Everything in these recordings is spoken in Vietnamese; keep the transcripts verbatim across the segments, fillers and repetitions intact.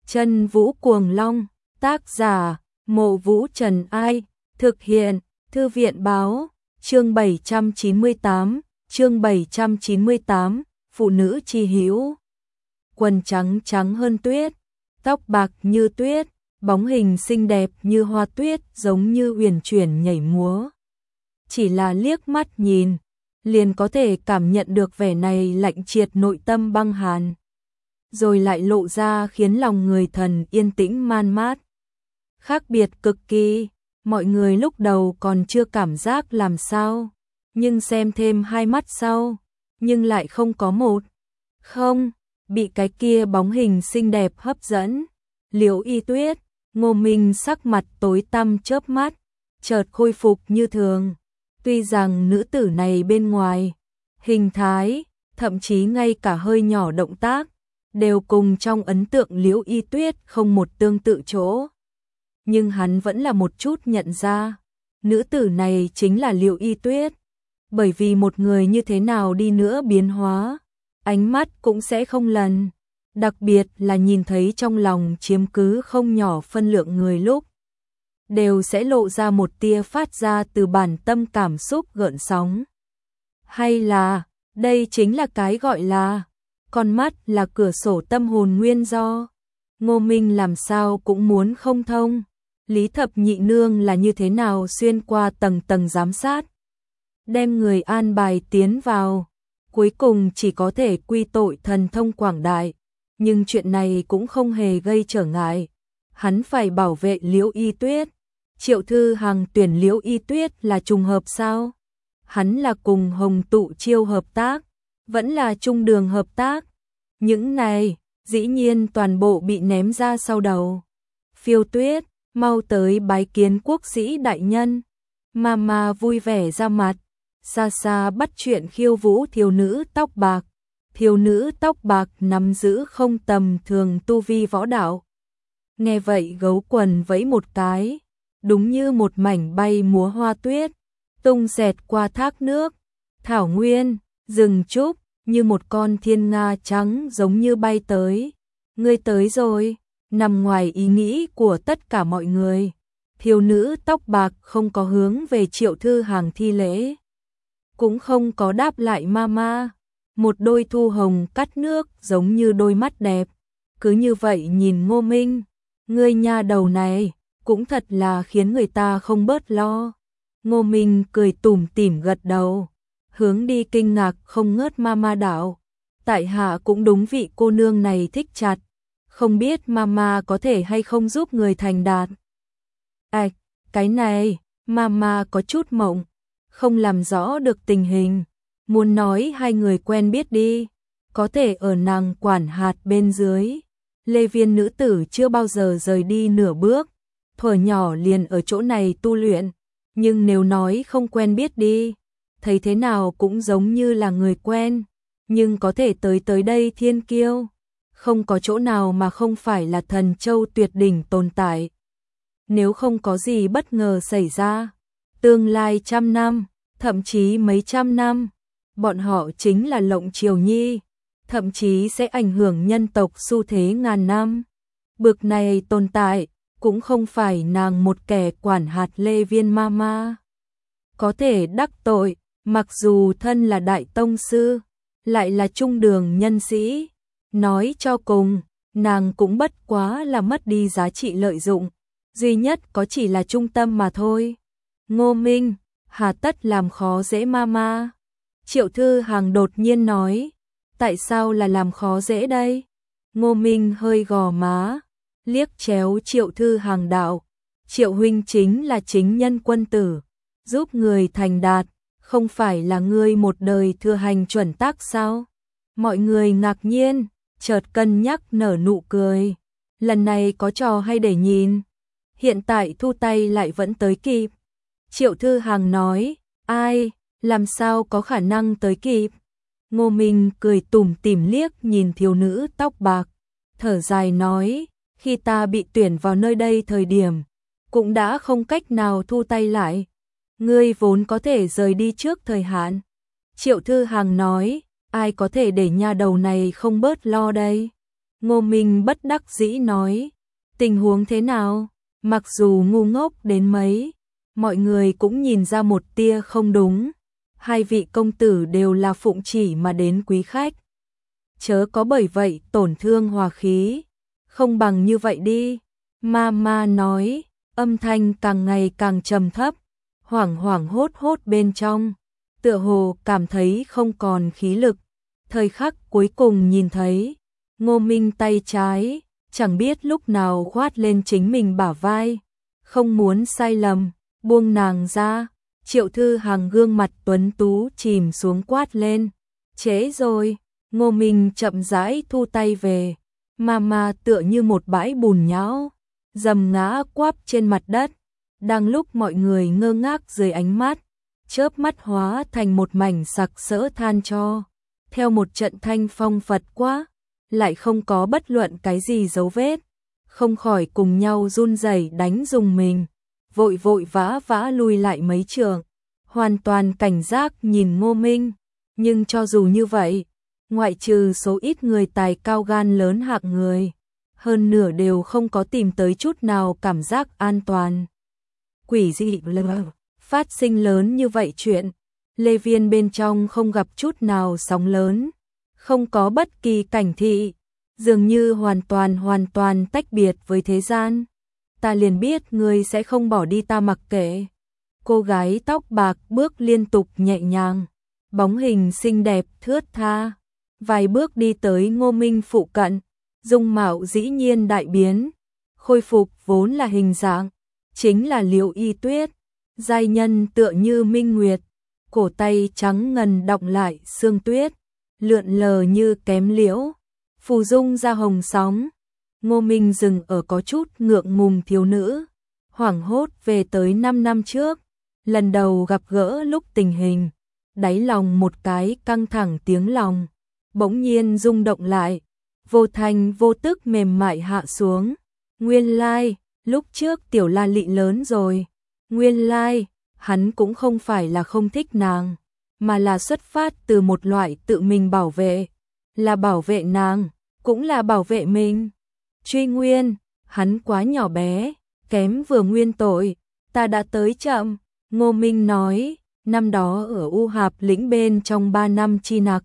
Chân Vũ Cuồng Long, tác giả, Mộ Vũ Trần Ai, thực hiện, Thư viện Báo, chương bảy trăm chín mươi tám, chương bảy trăm chín mươi tám, phụ nữ chi hữu. Quần trắng trắng hơn tuyết, tóc bạc như tuyết, bóng hình xinh đẹp như hoa tuyết giống như uyển chuyển nhảy múa. Chỉ là liếc mắt nhìn, liền có thể cảm nhận được vẻ này lạnh triệt nội tâm băng hàn. Rồi lại lộ ra khiến lòng người thần yên tĩnh man mát. Khác biệt cực kỳ, mọi người lúc đầu còn chưa cảm giác làm sao, nhưng xem thêm hai mắt sau, nhưng lại không có một. Không, bị cái kia bóng hình xinh đẹp hấp dẫn. Liễu Y Tuyết, Ngô Minh sắc mặt tối tăm chớp mắt, chợt khôi phục như thường. Tuy rằng nữ tử này bên ngoài, hình thái, thậm chí ngay cả hơi nhỏ động tác, đều cùng trong ấn tượng Liễu Y Tuyết không một tương tự chỗ. Nhưng hắn vẫn là một chút nhận ra, nữ tử này chính là Liễu Y Tuyết. Bởi vì một người như thế nào đi nữa biến hóa, ánh mắt cũng sẽ không lần. Đặc biệt là nhìn thấy trong lòng chiếm cứ không nhỏ phân lượng người lúc, đều sẽ lộ ra một tia phát ra từ bản tâm cảm xúc gợn sóng. Hay là, đây chính là cái gọi là, con mắt là cửa sổ tâm hồn nguyên do. Ngô Minh làm sao cũng muốn không thông, Lý Thập Nhị Nương là như thế nào xuyên qua tầng tầng giám sát, đem người an bài tiến vào, cuối cùng chỉ có thể quy tội thần thông quảng đại. Nhưng chuyện này cũng không hề gây trở ngại, hắn phải bảo vệ Liễu Y Tuyết. Triệu Thư Hằng tuyển Liễu Y Tuyết là trùng hợp sao? Hắn là cùng Hồng Tụ Chiêu hợp tác, vẫn là trung đường hợp tác. Những này, dĩ nhiên toàn bộ bị ném ra sau đầu. Phiêu Tuyết, mau tới bái kiến quốc sĩ đại nhân. Mama vui vẻ ra mặt, xa xa bắt chuyện khiêu vũ thiếu nữ tóc bạc. Thiếu nữ tóc bạc nắm giữ không tầm thường tu vi võ đạo. Nghe vậy gấu quần vẫy một cái, đúng như một mảnh bay múa hoa tuyết, tung xẹt qua thác nước, thảo nguyên, rừng trúc, như một con thiên nga trắng giống như bay tới. Ngươi tới rồi, nằm ngoài ý nghĩ của tất cả mọi người. Thiếu nữ tóc bạc không có hướng về Triệu Thư Hằng thi lễ, cũng không có đáp lại mama. Một đôi thu hồng cắt nước giống như đôi mắt đẹp, cứ như vậy nhìn Ngô Minh. Ngươi nha đầu này, cũng thật là khiến người ta không bớt lo. Ngô Minh cười tủm tỉm gật đầu, hướng đi kinh ngạc không ngớt mama đạo. Tại hạ cũng đúng vị cô nương này thích chặt, không biết mama có thể hay không giúp người thành đạt. Ảch, cái này, mama có chút mộng, không làm rõ được tình hình. Muốn nói hai người quen biết đi, có thể ở nàng quản hạt bên dưới. Lê Viên nữ tử chưa bao giờ rời đi nửa bước, thuở nhỏ liền ở chỗ này tu luyện. Nhưng nếu nói không quen biết đi, thấy thế nào cũng giống như là người quen. Nhưng có thể tới tới đây thiên kiêu, không có chỗ nào mà không phải là thần châu tuyệt đỉnh tồn tại. Nếu không có gì bất ngờ xảy ra, tương lai trăm năm, thậm chí mấy trăm năm, bọn họ chính là Lộng Triều Nhi, thậm chí sẽ ảnh hưởng nhân tộc xu thế ngàn năm. Bực này tồn tại, cũng không phải nàng một kẻ quản hạt Lê Viên mama có thể đắc tội, mặc dù thân là đại tông sư, lại là trung đường nhân sĩ. Nói cho cùng, nàng cũng bất quá là mất đi giá trị lợi dụng, duy nhất có chỉ là trung tâm mà thôi. Ngô Minh, hà tất làm khó dễ mama? Triệu Thư Hằng đột nhiên nói, tại sao là làm khó dễ đây? Ngô Minh hơi gò má, liếc chéo Triệu Thư Hằng đạo, Triệu huynh chính là chính nhân quân tử, giúp người thành đạt, không phải là ngươi một đời thừa hành chuẩn tắc sao? Mọi người ngạc nhiên, chợt cân nhắc nở nụ cười, lần này có trò hay để nhìn, hiện tại thu tay lại vẫn tới kịp. Triệu Thư Hằng nói, ai? Làm sao có khả năng tới kịp? Ngô Minh cười tủm tỉm liếc nhìn thiếu nữ tóc bạc, thở dài nói, khi ta bị tuyển vào nơi đây thời điểm, cũng đã không cách nào thu tay lại. Ngươi vốn có thể rời đi trước thời hạn. Triệu Thư Hằng nói, ai có thể để nha đầu này không bớt lo đây? Ngô Minh bất đắc dĩ nói, tình huống thế nào? Mặc dù ngu ngốc đến mấy, mọi người cũng nhìn ra một tia không đúng. Hai vị công tử đều là phụng chỉ mà đến quý khách. Chớ có bởi vậy tổn thương hòa khí. Không bằng như vậy đi. Mama nói, âm thanh càng ngày càng trầm thấp, hoảng hoảng hốt hốt bên trong. Tựa hồ cảm thấy không còn khí lực. Thời khắc cuối cùng nhìn thấy, Ngô Minh tay trái, chẳng biết lúc nào khoát lên chính mình bả vai. Không muốn sai lầm, buông nàng ra. Triệu Thư Hằng gương mặt tuấn tú chìm xuống quát lên. Trễ rồi, Ngô Minh chậm rãi thu tay về. Mama tựa như một bãi bùn nhão, dầm ngã quắp trên mặt đất. Đang lúc mọi người ngơ ngác dưới ánh mắt, chớp mắt hóa thành một mảnh sặc sỡ than tro. Theo một trận thanh phong Phật quá, lại không có bất luận cái gì dấu vết. Không khỏi cùng nhau run rẩy đánh dùng mình. Vội vội vã vã lui lại mấy trường, hoàn toàn cảnh giác nhìn Ngô Minh. Nhưng cho dù như vậy, ngoại trừ số ít người tài cao gan lớn hạng người, hơn nửa đều không có tìm tới chút nào cảm giác an toàn. Quỷ dị lờ, phát sinh lớn như vậy chuyện, Lê Viên bên trong không gặp chút nào sóng lớn, không có bất kỳ cảnh thị, dường như hoàn toàn hoàn toàn tách biệt với thế gian. Ta liền biết ngươi sẽ không bỏ đi ta mặc kệ. Cô gái tóc bạc bước liên tục nhẹ nhàng, bóng hình xinh đẹp thướt tha, vài bước đi tới Ngô Minh phụ cận, dung mạo dĩ nhiên đại biến, khôi phục vốn là hình dạng, chính là Liễu Y Tuyết, giai nhân tựa như minh nguyệt, cổ tay trắng ngần đọng lại sương tuyết, lượn lờ như kém liễu, phù dung ra hồng sóng. Ngô Minh dừng ở có chút ngượng ngùng thiếu nữ, hoảng hốt về tới năm năm trước, lần đầu gặp gỡ lúc tình hình, đáy lòng một cái căng thẳng tiếng lòng, bỗng nhiên rung động lại, vô thành vô tức mềm mại hạ xuống. Nguyên lai, like, lúc trước Tiểu La Lị lớn rồi, nguyên lai, like, hắn cũng không phải là không thích nàng, mà là xuất phát từ một loại tự mình bảo vệ, là bảo vệ nàng, cũng là bảo vệ mình. Truy Nguyên, hắn quá nhỏ bé, kém vừa nguyên tội, ta đã tới chậm. Ngô Minh nói, năm đó ở U Hạp lĩnh bên trong ba năm chi nặc.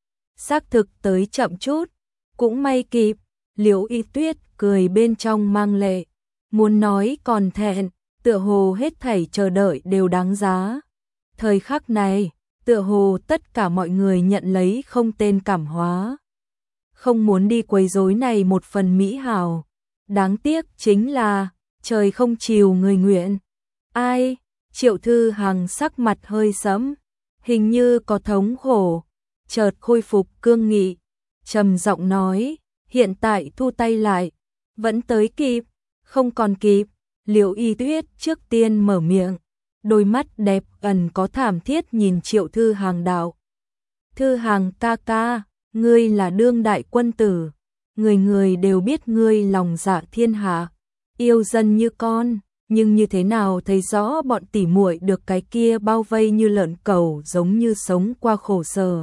Xác thực tới chậm chút, cũng may kịp. Liễu Y Tuyết cười bên trong mang lệ, muốn nói còn thẹn, tựa hồ hết thảy chờ đợi đều đáng giá. Thời khắc này, tựa hồ tất cả mọi người nhận lấy không tên cảm hóa. Không muốn đi quấy rối này một phần mỹ hảo. Đáng tiếc chính là, trời không chiều người nguyện. Ai? Triệu Thư Hằng sắc mặt hơi sẫm, hình như có thống khổ, chợt khôi phục cương nghị, trầm giọng nói, hiện tại thu tay lại, vẫn tới kịp, không còn kịp. Liễu Y Tuyết trước tiên mở miệng, đôi mắt đẹp ẩn có thảm thiết nhìn Triệu Thư Hằng đạo. Thư Hằng ca ca, ngươi là đương đại quân tử, người người đều biết ngươi lòng dạ thiên hạ, yêu dân như con, nhưng như thế nào thấy rõ bọn tỉ muội được cái kia bao vây như lợn cẩu giống như sống qua khổ sở,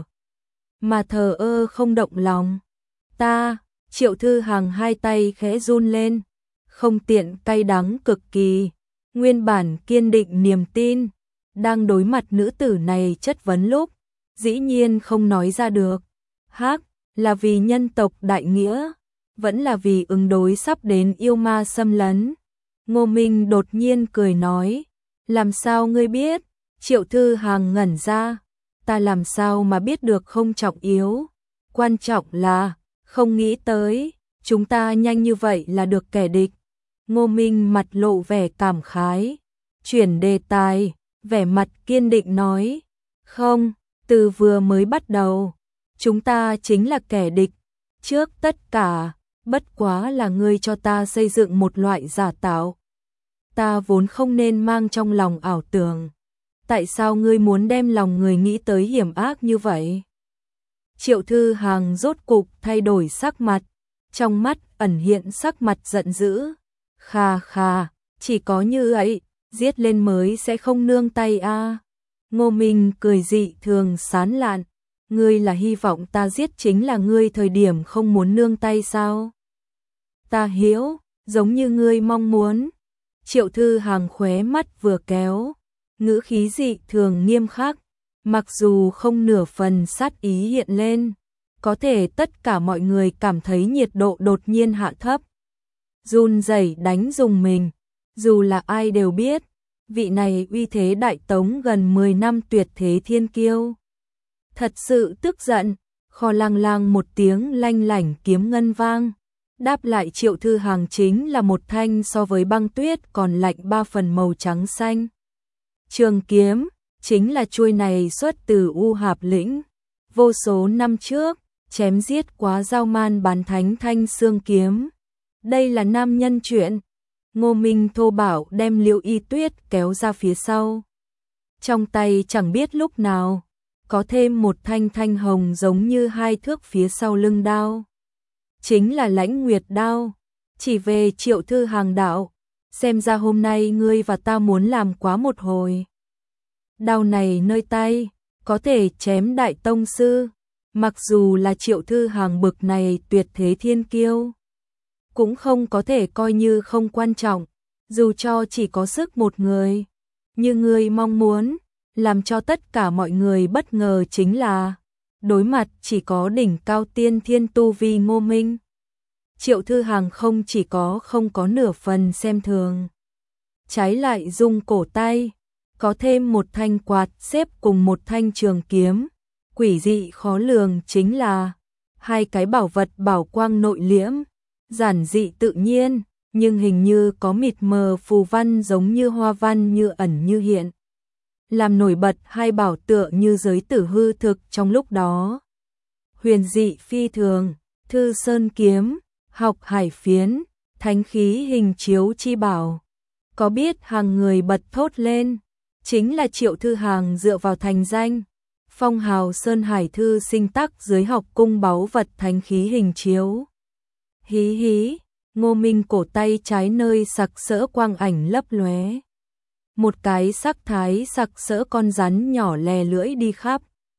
mà thờ ơ không động lòng. Ta, Triệu Thư Hằng hai tay khẽ run lên, không tiện cay đắng cực kỳ, nguyên bản kiên định niềm tin, đang đối mặt nữ tử này chất vấn lúc, dĩ nhiên không nói ra được. Hắc, là vì nhân tộc đại nghĩa, vẫn là vì ứng đối sắp đến yêu ma xâm lấn. Ngô Minh đột nhiên cười nói, làm sao ngươi biết? Triệu Thư Hằng ngẩn ra, ta làm sao mà biết được không trọng yếu, quan trọng là, không nghĩ tới, chúng ta nhanh như vậy là được kẻ địch. Ngô Minh mặt lộ vẻ cảm khái, chuyển đề tài, vẻ mặt kiên định nói, không, từ vừa mới bắt đầu, chúng ta chính là kẻ địch, trước tất cả, bất quá là ngươi cho ta xây dựng một loại giả tạo. Ta vốn không nên mang trong lòng ảo tưởng, tại sao ngươi muốn đem lòng người nghĩ tới hiểm ác như vậy? Triệu Thư Hằng rốt cục thay đổi sắc mặt, trong mắt ẩn hiện sắc mặt giận dữ. Khà khà, chỉ có như ấy, giết lên mới sẽ không nương tay a. À. Ngô Minh cười dị thường sán lạn, ngươi là hy vọng ta giết chính là ngươi thời điểm không muốn nương tay sao? Ta hiểu, giống như ngươi mong muốn. Triệu Thư Hằng khóe mắt vừa kéo, ngữ khí dị thường nghiêm khắc, mặc dù không nửa phần sát ý hiện lên, có thể tất cả mọi người cảm thấy nhiệt độ đột nhiên hạ thấp. Run rẩy đánh dùng mình, dù là ai đều biết, vị này uy thế đại tống gần mười năm tuyệt thế thiên kiêu. Thật sự tức giận, kho lang lang một tiếng lanh lảnh kiếm ngân vang. Đáp lại Triệu Thư Hằng chính là một thanh so với băng tuyết còn lạnh ba phần màu trắng xanh. Trường kiếm, chính là chuôi này xuất từ U Hạp lĩnh. Vô số năm trước, chém giết quá giao man bán thánh thanh xương kiếm. Đây là nam nhân chuyện. Ngô Minh thô bảo đem Liễu Y Tuyết kéo ra phía sau. Trong tay chẳng biết lúc nào, có thêm một thanh thanh hồng giống như hai thước phía sau lưng đao. Chính là Lãnh Nguyệt đao. Chỉ về Triệu Thư Hằng đạo, xem ra hôm nay ngươi và ta muốn làm quá một hồi. Đao này nơi tay, có thể chém đại tông sư, mặc dù là Triệu Thư Hằng bực này tuyệt thế thiên kiêu, cũng không có thể coi như không quan trọng, dù cho chỉ có sức một người. Như ngươi mong muốn, làm cho tất cả mọi người bất ngờ chính là, đối mặt chỉ có đỉnh cao tiên thiên tu vi Ngô Minh. Triệu Thư Hằng không chỉ có không có nửa phần xem thường, trái lại rung cổ tay, có thêm một thanh quạt xếp cùng một thanh trường kiếm, quỷ dị khó lường chính là hai cái bảo vật bảo quang nội liễm, giản dị tự nhiên, nhưng hình như có mịt mờ phù văn giống như hoa văn như ẩn như hiện, làm nổi bật hai bảo tựa như giới tử hư thực trong lúc đó. Huyền dị phi thường, Thư Sơn kiếm, Học Hải phiến, thánh khí hình chiếu chi bảo. Có biết hàng người bật thốt lên, chính là Triệu Thư Hằng dựa vào thành danh, phong hào Sơn Hải thư sinh tắc dưới học cung báu vật thánh khí hình chiếu. Hí hí, Ngô Minh cổ tay trái nơi sặc sỡ quang ảnh lấp lóe. Một cái sắc thái sặc sỡ con rắn nhỏ lè lưỡi đi khắp.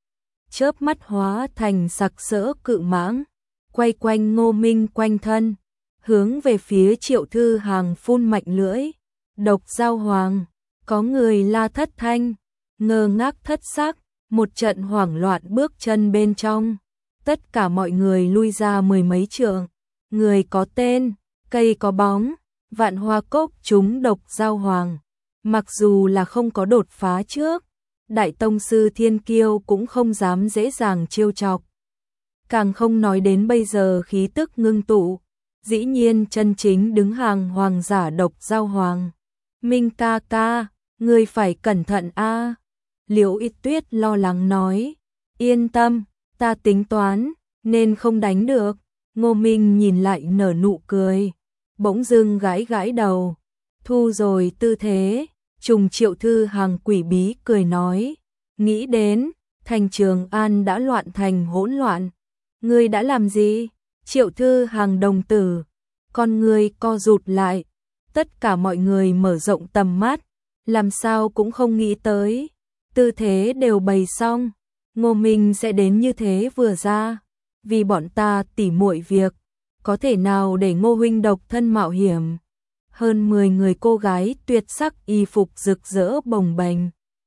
Chớp mắt hóa thành sặc sỡ cự mãng, quay quanh Ngô Minh quanh thân, hướng về phía Triệu Thư Hằng phun mạnh lưỡi. Độc giao hoàng, có người la thất thanh, ngơ ngác thất sắc, một trận hoảng loạn bước chân bên trong. Tất cả mọi người lui ra mười mấy trượng, người có tên, cây có bóng, Vạn Hoa Cốc trúng độc giao hoàng. Mặc dù là không có đột phá trước, đại tông sư thiên kiêu cũng không dám dễ dàng trêu chọc. Càng không nói đến bây giờ khí tức ngưng tụ, dĩ nhiên chân chính đứng hàng hoàng giả độc giao hoàng. Minh ca ca, ngươi phải cẩn thận a. Liễu Y Tuyết lo lắng nói, yên tâm, ta tính toán, nên không đánh được. Ngô Minh nhìn lại nở nụ cười, bỗng dưng gãi gãi đầu, thu rồi tư thế. Trùng Triệu Thư Hằng quỷ bí cười nói, nghĩ đến, thành Trường An đã loạn thành hỗn loạn. Ngươi đã làm gì? Triệu Thư Hằng đồng tử, con ngươi co rụt lại. Tất cả mọi người mở rộng tầm mắt, làm sao cũng không nghĩ tới. Tư thế đều bày xong, Ngô Minh sẽ đến như thế vừa ra. Vì bọn ta tỉ muội việc, có thể nào để Ngô huynh độc thân mạo hiểm. Hơn mười người cô gái tuyệt sắc y phục rực rỡ bồng bềnh,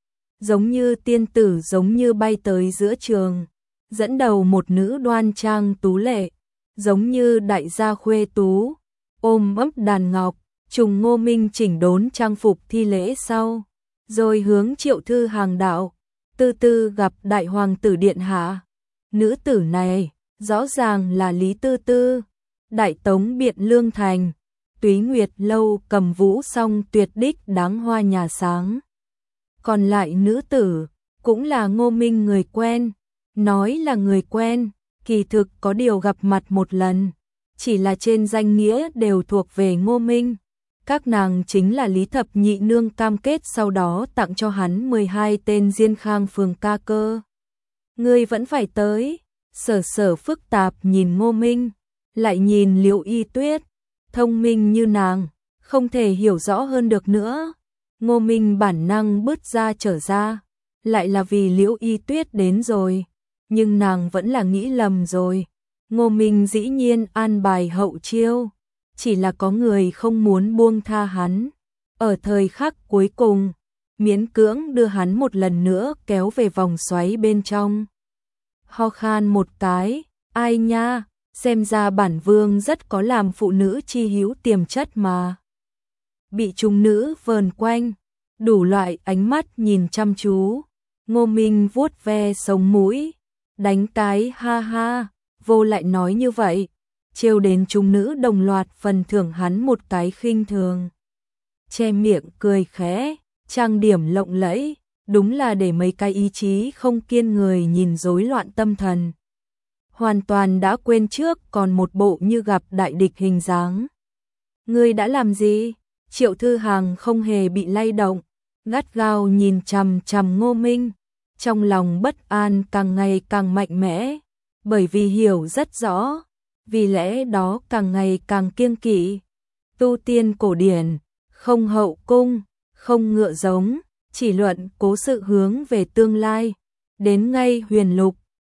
giống như tiên tử giống như bay tới giữa trường, dẫn đầu một nữ đoan trang tú lệ, giống như đại gia khuê tú, ôm ấp đàn ngọc, trùng Ngô Minh chỉnh đốn trang phục thi lễ sau, rồi hướng Triệu Thư Hằng đạo, tư tư gặp đại hoàng tử điện hạ. Nữ tử này, rõ ràng là Lý Tư Tư, đại tống Biện Lương Thành. Túy Nguyệt lâu cầm vũ song tuyệt đích đáng hoa nhà sáng. Còn lại nữ tử, cũng là Ngô Minh người quen. Nói là người quen, kỳ thực có điều gặp mặt một lần. Chỉ là trên danh nghĩa đều thuộc về Ngô Minh. Các nàng chính là Lý Thập Nhị Nương cam kết sau đó tặng cho hắn mười hai tên Diên Khang phường ca cơ. Ngươi vẫn phải tới. Sở sở phức tạp nhìn Ngô Minh, lại nhìn Liễu Y Tuyết. Thông minh như nàng, không thể hiểu rõ hơn được nữa. Ngô Minh bản năng bứt ra trở ra, lại là vì Liễu Y Tuyết đến rồi. nhưng nàng vẫn là nghĩ lầm rồi. Ngô Minh dĩ nhiên an bài hậu chiêu, chỉ là có người không muốn buông tha hắn. Ở thời khắc cuối cùng, miễn cưỡng đưa hắn một lần nữa kéo về vòng xoáy bên trong. Ho khan một cái, ai nha, xem ra bản vương rất có làm phụ nữ chi hữu tiềm chất mà. Bị chúng nữ vờn quanh, đủ loại ánh mắt nhìn chăm chú, Ngô Minh vuốt ve sống mũi, đánh cái ha ha, vô lại nói như vậy, trêu đến chúng nữ đồng loạt phần thưởng hắn một cái khinh thường. Che miệng cười khẽ, trang điểm lộng lẫy, đúng là để mấy cái ý chí không kiên người nhìn rối loạn tâm thần. Hoàn toàn đã quên trước còn một bộ như gặp đại địch hình dáng. Ngươi đã làm gì? Triệu Thư Hằng không hề bị lay động, gắt gao nhìn chằm chằm Ngô Minh, trong lòng bất an càng ngày càng mạnh mẽ, bởi vì hiểu rất rõ, vì lẽ đó càng ngày càng kiêng kỵ. Tu tiên cổ điển, không hậu cung, không ngựa giống, chỉ luận cố sự hướng về tương lai, đến ngay huyền lục,